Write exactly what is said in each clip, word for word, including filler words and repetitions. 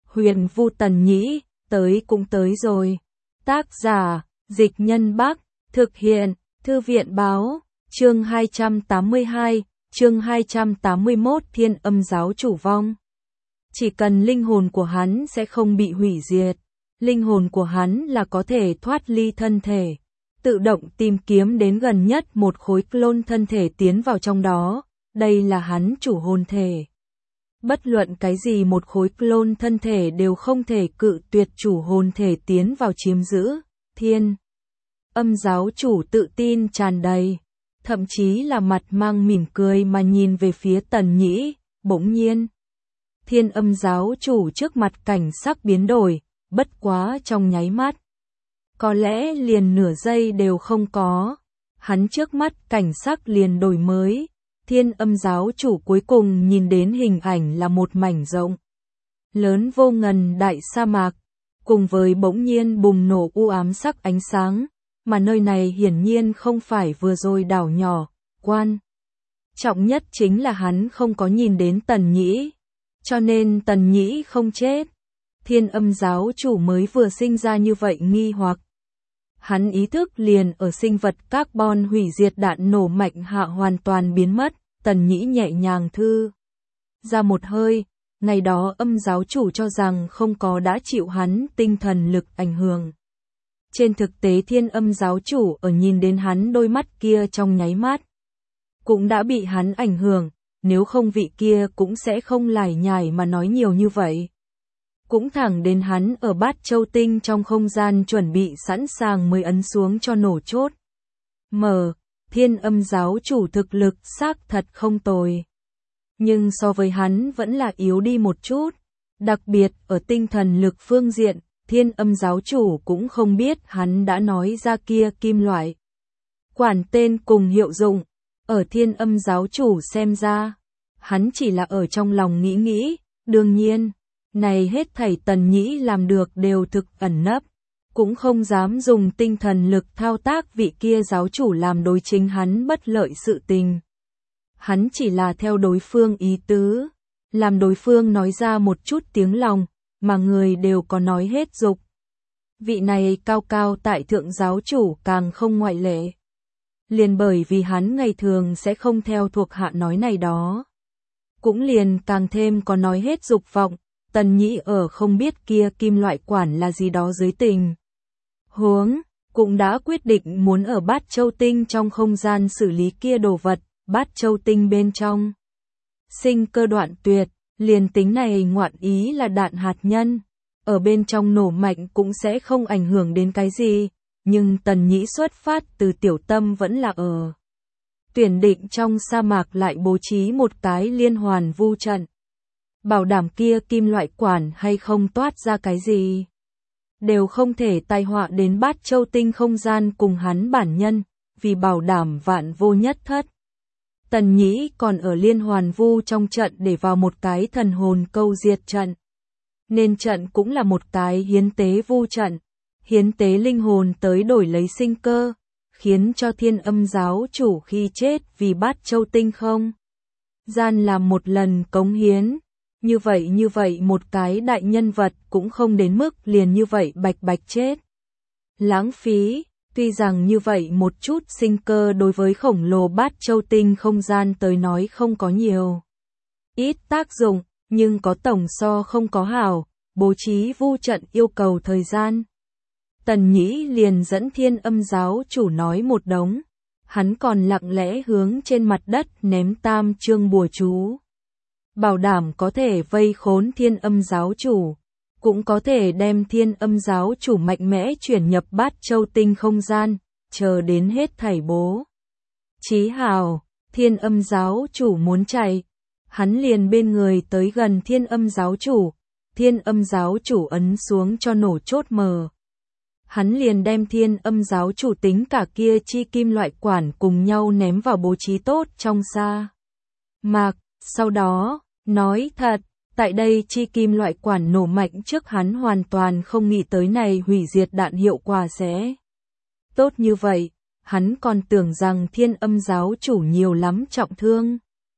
Huyền Vu Tần Nhĩ, tới cũng tới rồi. Tác giả, Dịch Nhân Bắc, thực hiện, Thư viện Báo, chương hai trăm tám mươi hai, chương hai trăm tám mươi mốt Thiên Âm Giáo Chủ vong. Chỉ cần linh hồn của hắn sẽ không bị hủy diệt, linh hồn của hắn là có thể thoát ly thân thể, tự động tìm kiếm đến gần nhất một khối clone thân thể tiến vào trong đó, đây là hắn chủ hồn thể. Bất luận cái gì một khối clone thân thể đều không thể cự tuyệt chủ hồn thể tiến vào chiếm giữ. Thiên Âm Giáo Chủ tự tin tràn đầy, thậm chí là mặt mang mỉm cười mà nhìn về phía Tần Nhĩ. Bỗng nhiên, Thiên Âm Giáo Chủ trước mặt cảnh sắc biến đổi, bất quá trong nháy mắt, có lẽ liền nửa giây đều không có, hắn trước mắt cảnh sắc liền đổi mới. Thiên Âm Giáo Chủ cuối cùng nhìn đến hình ảnh là một mảnh rộng lớn vô ngần đại sa mạc, cùng với bỗng nhiên bùng nổ u ám sắc ánh sáng, mà nơi này hiển nhiên không phải vừa rồi đảo nhỏ. Quan trọng nhất chính là hắn không có nhìn đến Tần Nhĩ, cho nên Tần Nhĩ không chết. Thiên Âm Giáo Chủ mới vừa sinh ra như vậy nghi hoặc, hắn ý thức liền ở sinh vật carbon hủy diệt đạn nổ mạnh hạ hoàn toàn biến mất. Tần Nhĩ nhẹ nhàng thư ra một hơi, ngày đó Âm Giáo Chủ cho rằng không có đã chịu hắn tinh thần lực ảnh hưởng. Trên thực tế Thiên Âm Giáo Chủ ở nhìn đến hắn đôi mắt kia trong nháy mắt, cũng đã bị hắn ảnh hưởng, nếu không vị kia cũng sẽ không lải nhải mà nói nhiều như vậy. Cũng thẳng đến hắn ở Bát Châu Tinh trong không gian chuẩn bị sẵn sàng mới ấn xuống cho nổ chốt. Mở, Thiên Âm Giáo Chủ thực lực xác thật không tồi, nhưng so với hắn vẫn là yếu đi một chút, đặc biệt ở tinh thần lực phương diện. Thiên Âm Giáo Chủ cũng không biết hắn đã nói ra kia kim loại quản tên cùng hiệu dụng, ở Thiên Âm Giáo Chủ xem ra, hắn chỉ là ở trong lòng nghĩ nghĩ. Đương nhiên, này hết thảy Tần Nhĩ làm được đều thực ẩn nấp, cũng không dám dùng tinh thần lực thao tác vị kia giáo chủ làm đối chính hắn bất lợi sự tình. Hắn chỉ là theo đối phương ý tứ, làm đối phương nói ra một chút tiếng lòng, mà người đều có nói hết dục. Vị này cao cao tại thượng giáo chủ càng không ngoại lệ. Liền bởi vì hắn ngày thường sẽ không theo thuộc hạ nói này đó, cũng liền càng thêm có nói hết dục vọng. Tần Nhĩ ở không biết kia kim loại quản là gì đó dưới tình huống, cũng đã quyết định muốn ở Bát Châu Tinh trong không gian xử lý kia đồ vật. Bát Châu Tinh bên trong sinh cơ đoạn tuyệt, liền tính này ngoạn ý là đạn hạt nhân, ở bên trong nổ mạnh cũng sẽ không ảnh hưởng đến cái gì, nhưng Tần Nhĩ xuất phát từ tiểu tâm vẫn là ở tuyển định trong sa mạc lại bố trí một cái liên hoàn vu trận, bảo đảm kia kim loại quản hay không toát ra cái gì, đều không thể tai họa đến Bát Châu Tinh không gian cùng hắn bản nhân, vì bảo đảm vạn vô nhất thất. Tần Nhĩ còn ở liên hoàn vu trong trận để vào một cái thần hồn câu diệt trận, nên trận cũng là một cái hiến tế vu trận, hiến tế linh hồn tới đổi lấy sinh cơ, khiến cho Thiên Âm Giáo Chủ khi chết vì Bát Châu Tinh không gian làm một lần cống hiến. Như vậy như vậy một cái đại nhân vật cũng không đến mức liền như vậy bạch bạch chết. Lãng phí, tuy rằng như vậy một chút sinh cơ đối với khổng lồ Bát Châu Tinh không gian tới nói không có nhiều ít tác dụng, nhưng có tổng so không có hảo. Bố trí vu trận yêu cầu thời gian. Tần Nhĩ liền dẫn Thiên Âm Giáo Chủ nói một đống, hắn còn lặng lẽ hướng trên mặt đất ném tam chương bùa chú, bảo đảm có thể vây khốn Thiên Âm Giáo Chủ, cũng có thể đem Thiên Âm Giáo Chủ mạnh mẽ chuyển nhập Bát Châu Tinh không gian, chờ đến hết thảy bố trí hào. Thiên Âm Giáo Chủ muốn chạy, hắn liền bên người tới gần Thiên Âm Giáo Chủ. Thiên Âm Giáo Chủ ấn xuống cho nổ chốt mờ, hắn liền đem Thiên Âm Giáo Chủ tính cả kia chi kim loại quản cùng nhau ném vào bố trí tốt trong sa mạc. Sau đó, nói thật, tại đây chi kim loại quản nổ mạnh trước hắn hoàn toàn không nghĩ tới này hủy diệt đạn hiệu quả sẽ tốt như vậy, hắn còn tưởng rằng Thiên Âm Giáo Chủ nhiều lắm trọng thương.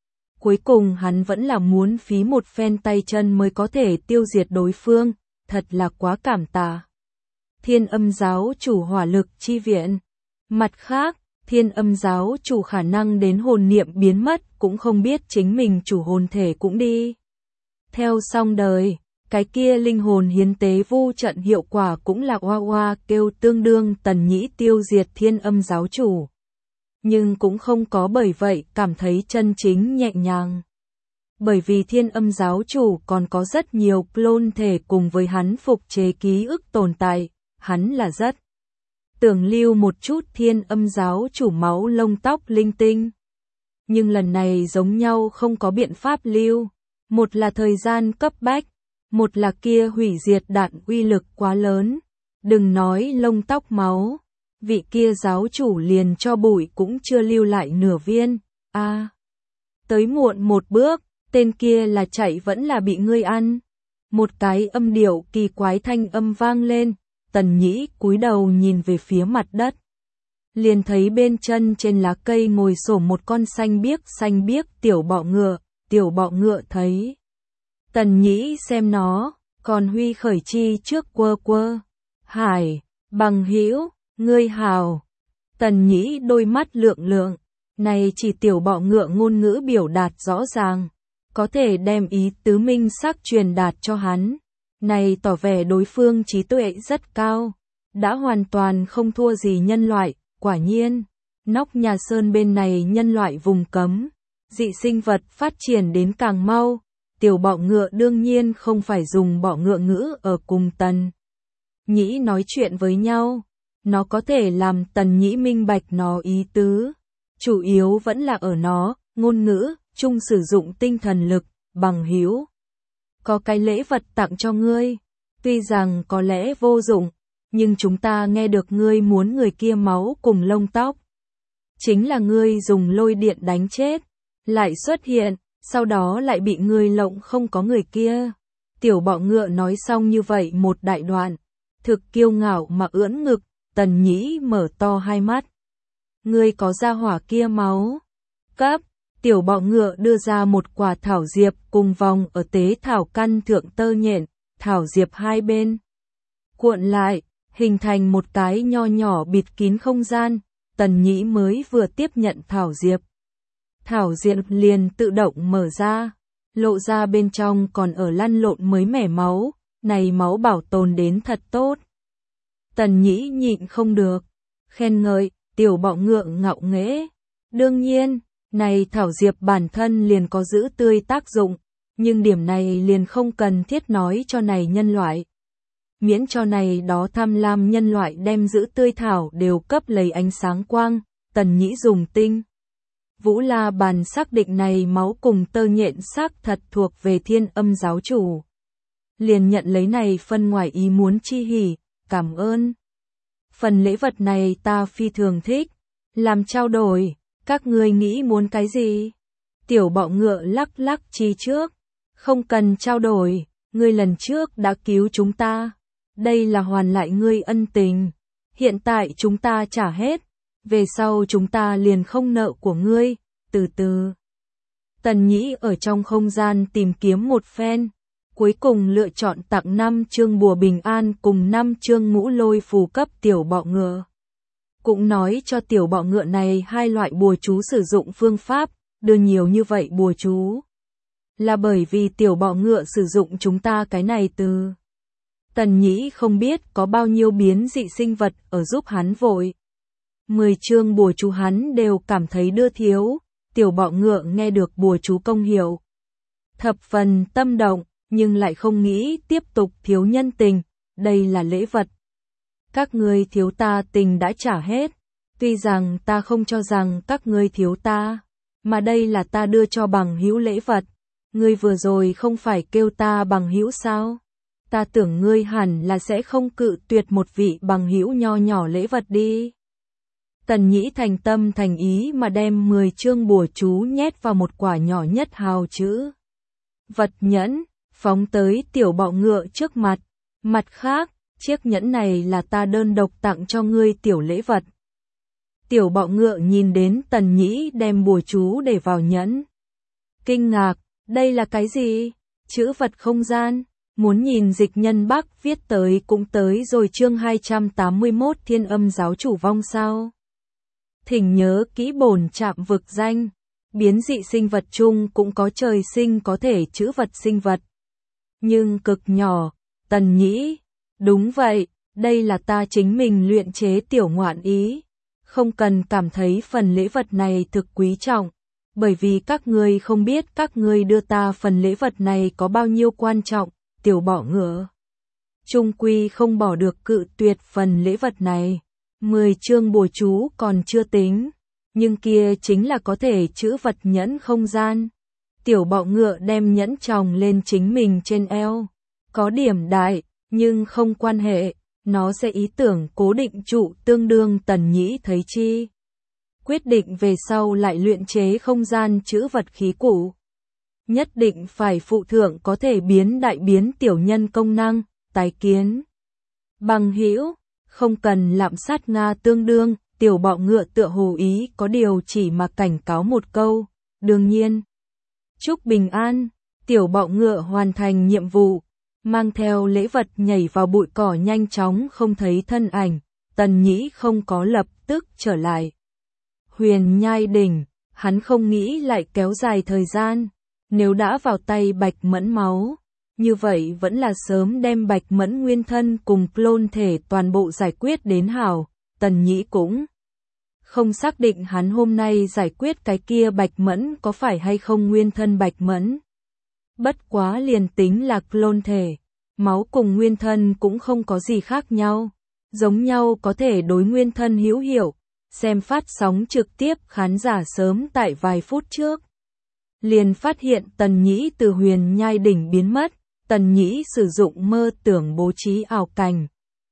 Cuối cùng hắn vẫn là muốn phí một phen tay chân mới có thể tiêu diệt đối phương, thật là quá cảm tạ. Thiên Âm giáo chủ hỏa lực chi viện. Mặt khác, Thiên Âm giáo chủ khả năng đến hồn niệm biến mất cũng không biết chính mình chủ hồn thể cũng đi. Theo xong đời, cái kia linh hồn hiến tế vu trận hiệu quả cũng là oa oa kêu tương đương Tần Nhĩ tiêu diệt Thiên Âm giáo chủ. Nhưng cũng không có bởi vậy cảm thấy chân chính nhẹ nhàng. Bởi vì Thiên Âm giáo chủ còn có rất nhiều clone thể cùng với hắn phục chế ký ức tồn tại, hắn là rất tưởng lưu một chút Thiên Âm giáo chủ máu lông tóc linh tinh. Nhưng lần này giống nhau không có biện pháp lưu, một là thời gian cấp bách, một là kia hủy diệt đạn uy lực quá lớn, đừng nói lông tóc máu, vị kia giáo chủ liền cho bụi cũng chưa lưu lại nửa viên, a à, tới muộn một bước, tên kia là chạy vẫn là bị ngươi ăn. Một cái âm điệu kỳ quái thanh âm vang lên, Tần Nhĩ cúi đầu nhìn về phía mặt đất. Liền thấy bên chân trên lá cây ngồi xổm một con xanh biếc xanh biếc tiểu bọ ngựa, tiểu bọ ngựa thấy Tần Nhĩ xem nó, còn huy khởi chi trước quơ quơ. Hải, bằng hữu, ngươi hào. Tần Nhĩ đôi mắt lượng lượng, này chỉ tiểu bọ ngựa ngôn ngữ biểu đạt rõ ràng, có thể đem ý tứ minh xác truyền đạt cho hắn. Này tỏ vẻ đối phương trí tuệ rất cao, đã hoàn toàn không thua gì nhân loại, quả nhiên. Nóc nhà sơn bên này nhân loại vùng cấm, dị sinh vật phát triển đến càng mau. Tiểu bọ ngựa đương nhiên không phải dùng bọ ngựa ngữ ở cùng Tần Nhĩ nói chuyện với nhau, nó có thể làm Tần Nhĩ minh bạch nó ý tứ, chủ yếu vẫn là ở nó, ngôn ngữ, chung sử dụng tinh thần lực, bằng hữu. Có cái lễ vật tặng cho ngươi, tuy rằng có lẽ vô dụng, nhưng chúng ta nghe được ngươi muốn người kia máu cùng lông tóc. Chính là ngươi dùng lôi điện đánh chết, lại xuất hiện. Sau đó lại bị người lộng không có người kia. Tiểu bọ ngựa nói xong như vậy một đại đoạn, thực kiêu ngạo mà ưỡn ngực, Tần Nhĩ mở to hai mắt. Ngươi có ra hỏa kia máu? Cấp, tiểu bọ ngựa đưa ra một quả thảo diệp cùng vòng ở tế thảo căn thượng tơ nhện, thảo diệp hai bên cuộn lại, hình thành một cái nho nhỏ bịt kín không gian. Tần Nhĩ mới vừa tiếp nhận thảo diệp. Thảo diệp liền tự động mở ra, lộ ra bên trong còn ở lăn lộn mới mẻ máu, này máu bảo tồn đến thật tốt. Tần Nhĩ nhịn không được, khen ngợi, tiểu bọ ngựa ngạo nghễ. Đương nhiên, này thảo diệp bản thân liền có giữ tươi tác dụng, nhưng điểm này liền không cần thiết nói cho này nhân loại. Miễn cho này đó tham lam nhân loại đem giữ tươi thảo đều cấp lấy ánh sáng quang, Tần Nhĩ dùng tinh Vũ La Bàn xác định này máu cùng tơ nhện xác thật thuộc về Thiên Âm giáo chủ. Liền nhận lấy này phân ngoài ý muốn chi hỉ, cảm ơn. Phần lễ vật này ta phi thường thích, làm trao đổi, các ngươi nghĩ muốn cái gì? Tiểu bọ ngựa lắc lắc chi trước, không cần trao đổi, ngươi lần trước đã cứu chúng ta, đây là hoàn lại ngươi ân tình, hiện tại chúng ta trả hết. Về sau chúng ta liền không nợ của ngươi, từ từ. Tần Nhĩ ở trong không gian tìm kiếm một phen, cuối cùng lựa chọn tặng năm chương bùa bình an cùng năm chương ngũ lôi phù cấp tiểu bọ ngựa. Cũng nói cho tiểu bọ ngựa này hai loại bùa chú sử dụng phương pháp, đưa nhiều như vậy bùa chú. Là bởi vì tiểu bọ ngựa sử dụng chúng ta cái này từ. Tần Nhĩ không biết có bao nhiêu biến dị sinh vật ở giúp hắn vội. Mười chương bùa chú hắn đều cảm thấy đưa thiếu, tiểu bọ ngựa nghe được bùa chú công hiệu. Thập phần tâm động, nhưng lại không nghĩ tiếp tục thiếu nhân tình, đây là lễ vật. Các ngươi thiếu ta tình đã trả hết, tuy rằng ta không cho rằng các ngươi thiếu ta, mà đây là ta đưa cho bằng hữu lễ vật. Ngươi vừa rồi không phải kêu ta bằng hữu sao? Ta tưởng ngươi hẳn là sẽ không cự tuyệt một vị bằng hữu nho nhỏ lễ vật đi. Tần Nhĩ thành tâm thành ý mà đem mười chương bùa chú nhét vào một quả nhỏ nhất hào chữ vật nhẫn, phóng tới tiểu bọ ngựa trước mặt. Mặt khác, chiếc nhẫn này là ta đơn độc tặng cho ngươi tiểu lễ vật. Tiểu bọ ngựa nhìn đến Tần Nhĩ đem bùa chú để vào nhẫn. kinh ngạc, đây là cái gì? Chữ vật không gian, muốn nhìn Dịch Nhân Bắc viết tới cũng tới rồi chương hai trăm tám mươi mốt Thiên Âm giáo chủ vong sao? Thỉnh nhớ kỹ bổn trạm vực danh, biến dị sinh vật chung cũng có trời sinh có thể chữ vật sinh vật. Nhưng cực nhỏ, Tần Nhĩ, đúng vậy, đây là ta chính mình luyện chế tiểu ngoạn ý. Không cần cảm thấy phần lễ vật này thực quý trọng, bởi vì các ngươi không biết các ngươi đưa ta phần lễ vật này có bao nhiêu quan trọng, tiểu bọ ngựa. Trung quy không bỏ được cự tuyệt phần lễ vật này. Mười chương bùa chú còn chưa tính, nhưng kia chính là có thể chữ vật nhẫn không gian. Tiểu bọ ngựa đem nhẫn tròng lên chính mình trên eo. Có điểm đại, nhưng không quan hệ, nó sẽ ý tưởng cố định trụ tương đương Tần Nhĩ thấy chi. Quyết định về sau lại luyện chế không gian chữ vật khí cụ. Nhất định phải phụ thượng có thể biến đại biến tiểu nhân công năng, tái kiến. Bằng hữu, không cần lạm sát Nga tương đương, tiểu bọ ngựa tựa hồ ý có điều chỉ mà cảnh cáo một câu, đương nhiên. Chúc bình an, tiểu bọ ngựa hoàn thành nhiệm vụ, mang theo lễ vật nhảy vào bụi cỏ nhanh chóng không thấy thân ảnh, Tần Nhĩ không có lập tức trở lại. Huyền Nhai Đỉnh, hắn không nghĩ lại kéo dài thời gian, nếu đã vào tay Bạch Mẫn máu, như vậy vẫn là sớm đem Bạch Mẫn nguyên thân cùng clone thể toàn bộ giải quyết đến hảo, Tần Nhĩ cũng không xác định hắn hôm nay giải quyết cái kia Bạch Mẫn có phải hay không nguyên thân Bạch Mẫn. Bất quá liền tính là clone thể, máu cùng nguyên thân cũng không có gì khác nhau, giống nhau có thể đối nguyên thân hữu hiệu, xem phát sóng trực tiếp khán giả sớm tại vài phút trước. Liền phát hiện Tần Nhĩ từ Huyền Nhai Đỉnh biến mất, Tần Nhĩ sử dụng mơ tưởng bố trí ảo cảnh.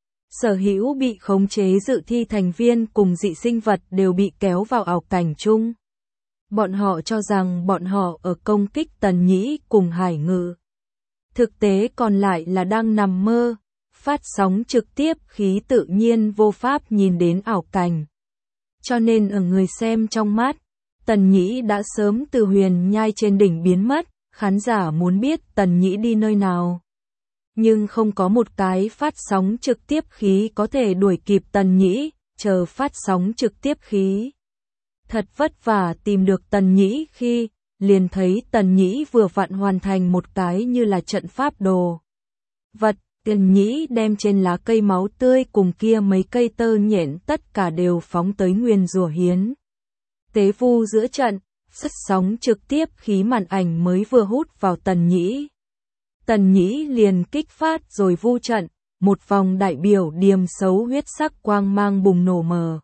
Sở hữu bị khống chế dự thi thành viên cùng dị sinh vật đều bị kéo vào ảo cảnh chung. Bọn họ cho rằng bọn họ ở công kích Tần Nhĩ cùng Hải Ngự. Thực tế còn lại là đang nằm mơ, phát sóng trực tiếp khí tự nhiên vô pháp nhìn đến ảo cảnh. Cho nên ở người xem trong mắt, Tần Nhĩ đã sớm từ Huyền Nhai trên đỉnh biến mất, khán giả muốn biết Tần Nhĩ đi nơi nào. Nhưng không có một cái phát sóng trực tiếp khí có thể đuổi kịp Tần Nhĩ, chờ phát sóng trực tiếp khí. Thật vất vả tìm được Tần Nhĩ khi, liền thấy Tần Nhĩ vừa vặn hoàn thành một cái như là trận pháp đồ. Vật, Tần Nhĩ đem trên lá cây máu tươi cùng kia mấy cây tơ nhện tất cả đều phóng tới nguyên rủa hiến. Tế vu giữa trận, sất sóng trực tiếp khí màn ảnh mới vừa hút vào Tần Nhĩ. Tần Nhĩ liền kích phát rồi vu trận, một vòng đại biểu điềm xấu huyết sắc quang mang bùng nổ mờ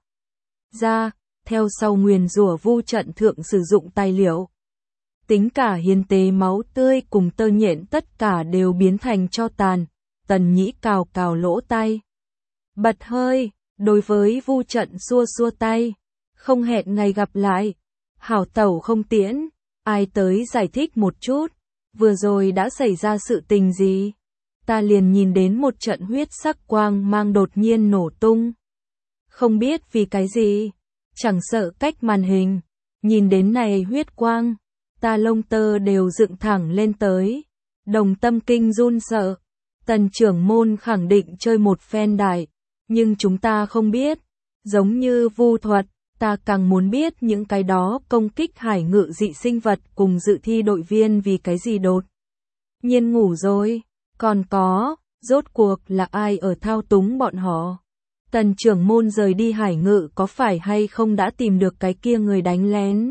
ra, theo sau nguyền rủa vu trận thượng sử dụng tài liệu. Tính cả hiến tế máu tươi cùng tơ nhện tất cả đều biến thành tro tàn, Tần Nhĩ cào cào lỗ tay. Bật hơi, đối với vu trận xua xua tay, không hẹn ngày gặp lại. Hảo tẩu không tiễn, ai tới giải thích một chút, vừa rồi đã xảy ra sự tình gì? Ta liền nhìn đến một trận huyết sắc quang mang đột nhiên nổ tung. Không biết vì cái gì, chẳng sợ cách màn hình, nhìn đến này huyết quang, ta lông tơ đều dựng thẳng lên tới, đồng tâm kinh run sợ. Tần trưởng môn khẳng định chơi một phen đại, nhưng chúng ta không biết, giống như vu thuật. Ta càng muốn biết những cái đó công kích Hải Ngự dị sinh vật cùng dự thi đội viên vì cái gì đột nhiên ngủ rồi. Còn có, rốt cuộc là ai ở thao túng bọn họ? Tần trưởng môn rời đi Hải Ngự có phải hay không đã tìm được cái kia người đánh lén?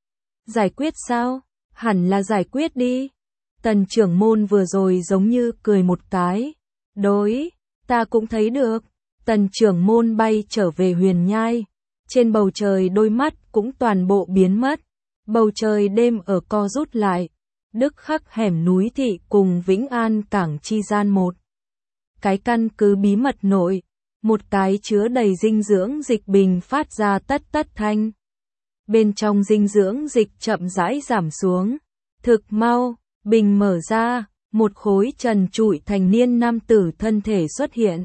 Giải quyết sao? Hẳn là giải quyết đi. Tần trưởng môn vừa rồi giống như cười một cái. Đối, ta cũng thấy được. Tần trưởng môn bay trở về Huyền Nhai. Trên bầu trời đôi mắt cũng toàn bộ biến mất. Bầu trời đêm ở co rút lại. Đức khắc hẻm núi thị cùng Vĩnh An cảng chi gian một cái căn cứ bí mật nội. Một cái chứa đầy dinh dưỡng dịch bình phát ra tất tất thanh. Bên trong dinh dưỡng dịch chậm rãi giảm xuống. Thực mau, bình mở ra, một khối trần trụi thành niên nam tử thân thể xuất hiện.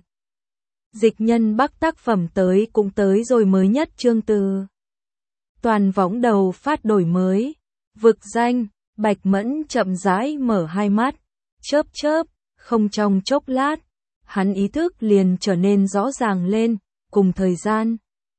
Dịch Nhân Bắc tác phẩm tới cũng tới rồi mới nhất chương từ. Toàn võng đầu phát đổi mới. Vực danh, Bạch Mẫn chậm rãi mở hai mắt, chớp chớp, không trong chốc lát, hắn ý thức liền trở nên rõ ràng lên, cùng thời gian.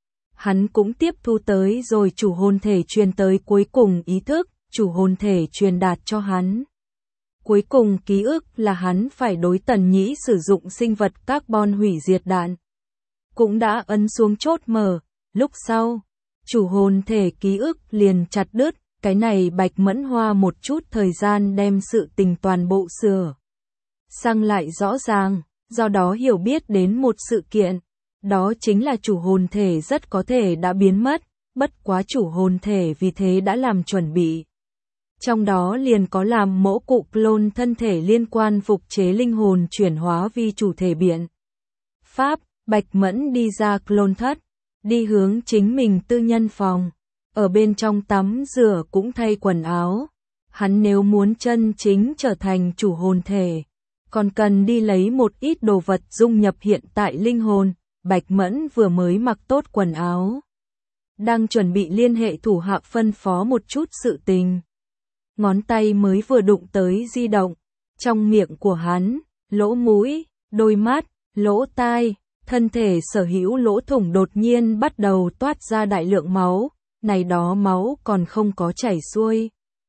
Hắn cũng tiếp thu tới rồi chủ hồn thể truyền tới cuối cùng ý thức, chủ hồn thể truyền đạt cho hắn. Cuối cùng ký ức là hắn phải đối Tần Nhĩ sử dụng sinh vật carbon hủy diệt đạn. Cũng đã ấn xuống chốt mở, lúc sau, chủ hồn thể ký ức liền chặt đứt, cái này Bạch Mẫn hoa một chút thời gian đem sự tình toàn bộ sửa sang lại rõ ràng, do đó hiểu biết đến một sự kiện, đó chính là chủ hồn thể rất có thể đã biến mất, bất quá chủ hồn thể vì thế đã làm chuẩn bị. Trong đó liền có làm mẫu cụ clone thân thể liên quan phục chế linh hồn chuyển hóa vi chủ thể biện. Pháp, Bạch Mẫn đi ra clone thất, đi hướng chính mình tư nhân phòng, ở bên trong tắm rửa cũng thay quần áo. Hắn nếu muốn chân chính trở thành chủ hồn thể, còn cần đi lấy một ít đồ vật dung nhập hiện tại linh hồn. Bạch Mẫn vừa mới mặc tốt quần áo, đang chuẩn bị liên hệ thủ hạ phân phó một chút sự tình. Ngón tay mới vừa đụng tới di động, trong miệng của hắn, lỗ mũi, đôi mắt, lỗ tai, thân thể sở hữu lỗ thủng đột nhiên bắt đầu toát ra đại lượng máu, này đó máu còn không có chảy xuôi.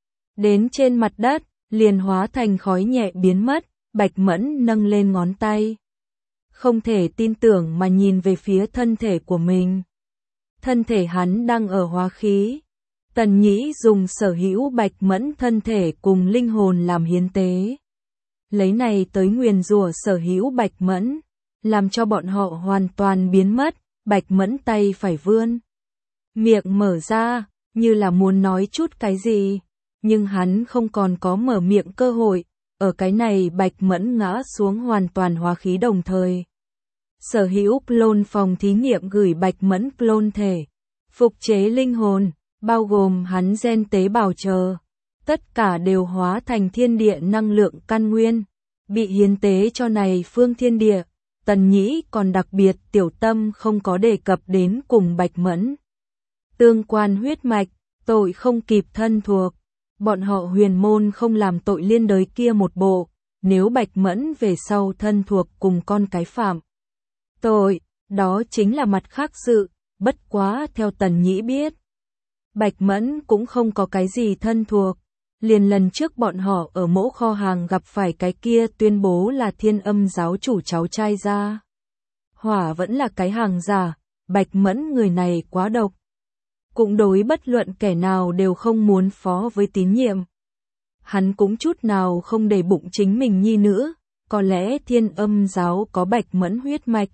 Đến trên mặt đất, liền hóa thành khói nhẹ biến mất, Bạch Mẫn nâng lên ngón tay. Không thể tin tưởng mà nhìn về phía thân thể của mình. Thân thể hắn đang ở hóa khí. Tần Nhĩ dùng sở hữu Bạch Mẫn thân thể cùng linh hồn làm hiến tế. Lấy này tới nguyền rủa sở hữu Bạch Mẫn, làm cho bọn họ hoàn toàn biến mất. Bạch Mẫn tay phải vươn, miệng mở ra, như là muốn nói chút cái gì, nhưng hắn không còn có mở miệng cơ hội. Ở cái này Bạch Mẫn ngã xuống hoàn toàn hóa khí đồng thời. Sở hữu clone phòng thí nghiệm gửi Bạch Mẫn clone thể, phục chế linh hồn, bao gồm hắn gen tế bào chờ. Tất cả đều hóa thành thiên địa năng lượng căn nguyên, bị hiến tế cho này phương thiên địa. Tần Nhĩ còn đặc biệt tiểu tâm không có đề cập đến cùng Bạch Mẫn. Tương quan huyết mạch, tội không kịp thân thuộc. Bọn họ huyền môn không làm tội liên đới kia một bộ, nếu Bạch Mẫn về sau thân thuộc cùng con cái phạm tội, đó chính là mặt khác sự, bất quá theo Tần Nhĩ biết. Bạch Mẫn cũng không có cái gì thân thuộc, liền lần trước bọn họ ở mẫu kho hàng gặp phải cái kia tuyên bố là Thiên Âm giáo chủ cháu trai ra. Hỏa vẫn là cái hàng giả, Bạch Mẫn người này quá độc. Cũng đối bất luận kẻ nào đều không muốn phó với tín nhiệm. Hắn cũng chút nào không để bụng chính mình nhi nữ, có lẽ Thiên Âm giáo có Bạch Mẫn huyết mạch.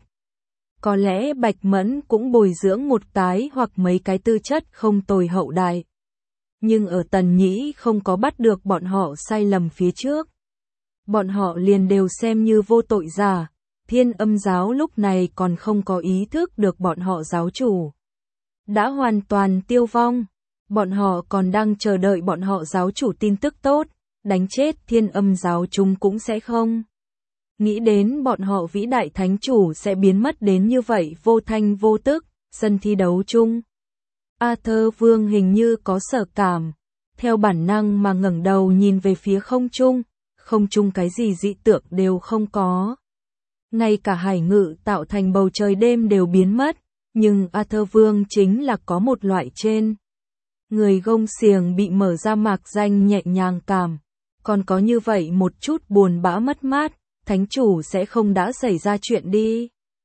Có lẽ Bạch Mẫn cũng bồi dưỡng một tái hoặc mấy cái tư chất không tồi hậu đại. Nhưng ở Tần Nhĩ không có bắt được bọn họ sai lầm phía trước. Bọn họ liền đều xem như vô tội giả. Thiên Âm giáo lúc này còn không có ý thức được bọn họ giáo chủ đã hoàn toàn tiêu vong. Bọn họ còn đang chờ đợi bọn họ giáo chủ tin tức tốt, đánh chết Thiên Âm giáo chúng cũng sẽ không nghĩ đến bọn họ vĩ đại thánh chủ sẽ biến mất đến như vậy vô thanh vô tức. Sân thi đấu chung, Arthur Vương hình như có sở cảm, theo bản năng mà ngẩng đầu nhìn về phía không trung, không trung cái gì dị tượng đều không có. Ngay cả hải ngự tạo thành bầu trời đêm đều biến mất, nhưng Arthur Vương chính là có một loại trên người gông xiềng bị mở ra mạc danh nhẹ nhàng cảm, còn có như vậy một chút buồn bã mất mát, thánh chủ sẽ không đã xảy ra chuyện đi.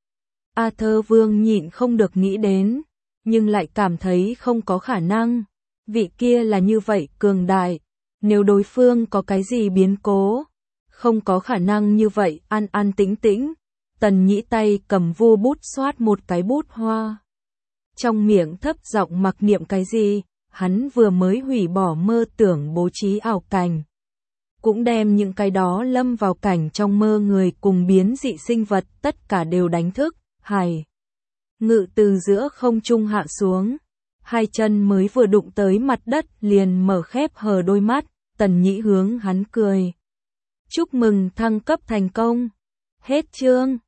Arthur Vương nhịn không được nghĩ đến, nhưng lại cảm thấy không có khả năng. Vị kia là như vậy cường đại, nếu đối phương có cái gì biến cố, không có khả năng như vậy an an tĩnh tĩnh. Tần Nhĩ tay cầm vu bút xoát một cái bút hoa, trong miệng thấp giọng mặc niệm cái gì. Hắn vừa mới hủy bỏ mơ tưởng bố trí ảo cảnh, cũng đem những cái đó lâm vào cảnh trong mơ người cùng biến dị sinh vật tất cả đều đánh thức. Hải ngự từ giữa không trung hạ xuống, hai chân mới vừa đụng tới mặt đất liền mở khép hờ đôi mắt. Tần Nhĩ hướng hắn cười, chúc mừng thăng cấp thành công. Hết chương.